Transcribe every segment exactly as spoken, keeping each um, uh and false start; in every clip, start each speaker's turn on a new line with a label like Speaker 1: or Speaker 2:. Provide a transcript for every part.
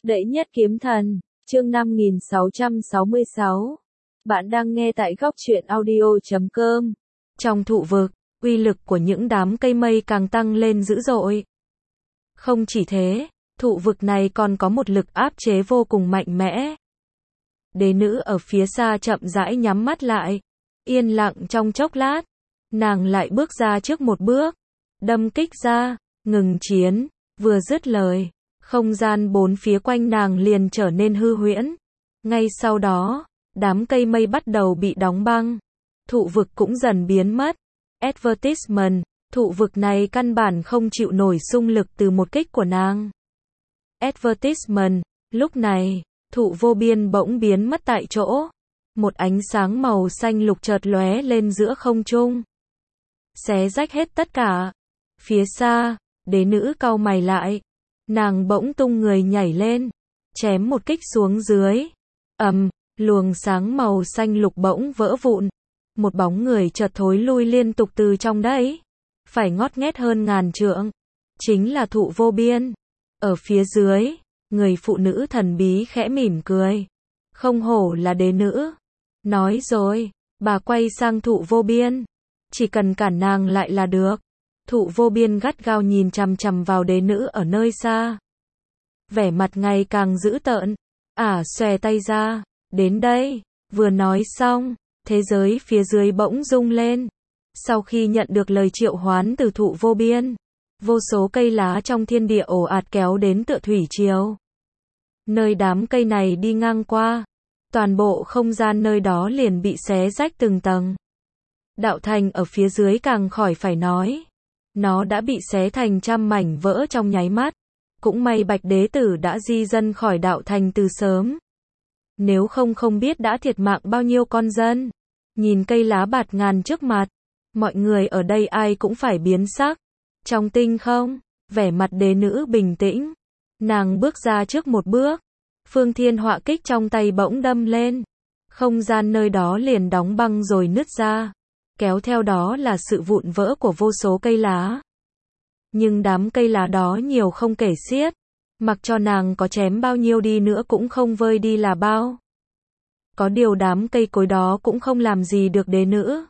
Speaker 1: Đệ nhất kiếm thần, chương năm nghìn sáu trăm sáu mươi sáu. Bạn đang nghe tại góc truyện audio chấm com.
Speaker 2: Trong thụ vực, uy lực của những đám cây mây càng tăng lên dữ dội. Không chỉ thế, thụ vực này còn có một lực áp chế vô cùng mạnh mẽ. Đế nữ ở phía xa chậm rãi nhắm mắt lại, yên lặng trong chốc lát, nàng lại bước ra trước một bước, đâm kích ra, ngừng chiến, vừa dứt lời, không gian bốn phía quanh nàng liền trở nên hư huyễn. Ngay sau đó, đám cây mây bắt đầu bị đóng băng, thụ vực cũng dần biến mất. Advertisement, thụ vực này căn bản không chịu nổi xung lực từ một kích của nàng. Advertisement, lúc này, thụ vô biên bỗng biến mất tại chỗ. Một ánh sáng màu xanh lục chợt lóe lên giữa không trung, xé rách hết tất cả. Phía xa, đế nữ cau mày lại, nàng bỗng tung người nhảy lên, chém một kích xuống dưới. Ầm, luồng sáng màu xanh lục bỗng vỡ vụn, một bóng người chợt thối lui liên tục từ trong đấy, phải ngót nghét hơn ngàn trượng, chính là thụ vô biên. Ở phía dưới, người phụ nữ thần bí khẽ mỉm cười, không hổ là đế nữ. Nói rồi, bà quay sang thụ vô biên, chỉ cần cản nàng lại là được. Thụ vô biên gắt gao nhìn chằm chằm vào đế nữ ở nơi xa, vẻ mặt ngày càng dữ tợn, ả xòe tay ra, đến đây. Vừa nói xong, thế giới phía dưới bỗng rung lên. Sau khi nhận được lời triệu hoán từ thụ vô biên, vô số cây lá trong thiên địa ồ ạt kéo đến tựa thủy triều. Nơi đám cây này đi ngang qua, toàn bộ không gian nơi đó liền bị xé rách từng tầng. Đạo thành ở phía dưới càng khỏi phải nói, nó đã bị xé thành trăm mảnh vỡ trong nháy mắt. Cũng may Bạch Đế Tử đã di dân khỏi đạo thành từ sớm, nếu không không biết đã thiệt mạng bao nhiêu con dân. Nhìn cây lá bạt ngàn trước mặt, mọi người ở đây ai cũng phải biến sắc. Trong tinh không, vẻ mặt đế nữ bình tĩnh, nàng bước ra trước một bước, phương thiên họa kích trong tay bỗng đâm lên, không gian nơi đó liền đóng băng rồi nứt ra, kéo theo đó là sự vụn vỡ của vô số cây lá. Nhưng đám cây lá đó nhiều không kể xiết, mặc cho nàng có chém bao nhiêu đi nữa cũng không vơi đi là bao. Có điều đám cây cối đó cũng không làm gì được đế nữ.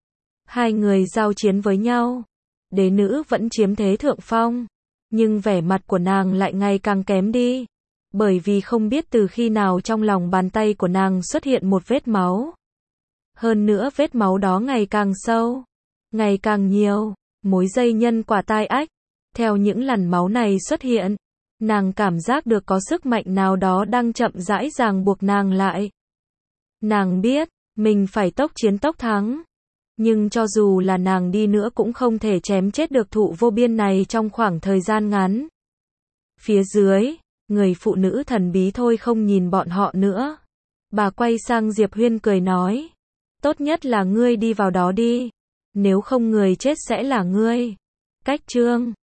Speaker 2: Hai người giao chiến với nhau, đế nữ vẫn chiếm thế thượng phong, nhưng vẻ mặt của nàng lại ngày càng kém đi, bởi vì không biết từ khi nào trong lòng bàn tay của nàng xuất hiện một vết máu. Hơn nữa vết máu đó ngày càng sâu, ngày càng nhiều, mối dây nhân quả tai ách. Theo những làn máu này xuất hiện, nàng cảm giác được có sức mạnh nào đó đang chậm rãi ràng buộc nàng lại. Nàng biết, mình phải tốc chiến tốc thắng. Nhưng cho dù là nàng đi nữa cũng không thể chém chết được thụ vô biên này trong khoảng thời gian ngắn. Phía dưới, người phụ nữ thần bí thôi không nhìn bọn họ nữa. Bà quay sang Diệp Huyên cười nói, tốt nhất là ngươi đi vào đó đi, nếu không người chết sẽ là ngươi. Cách chương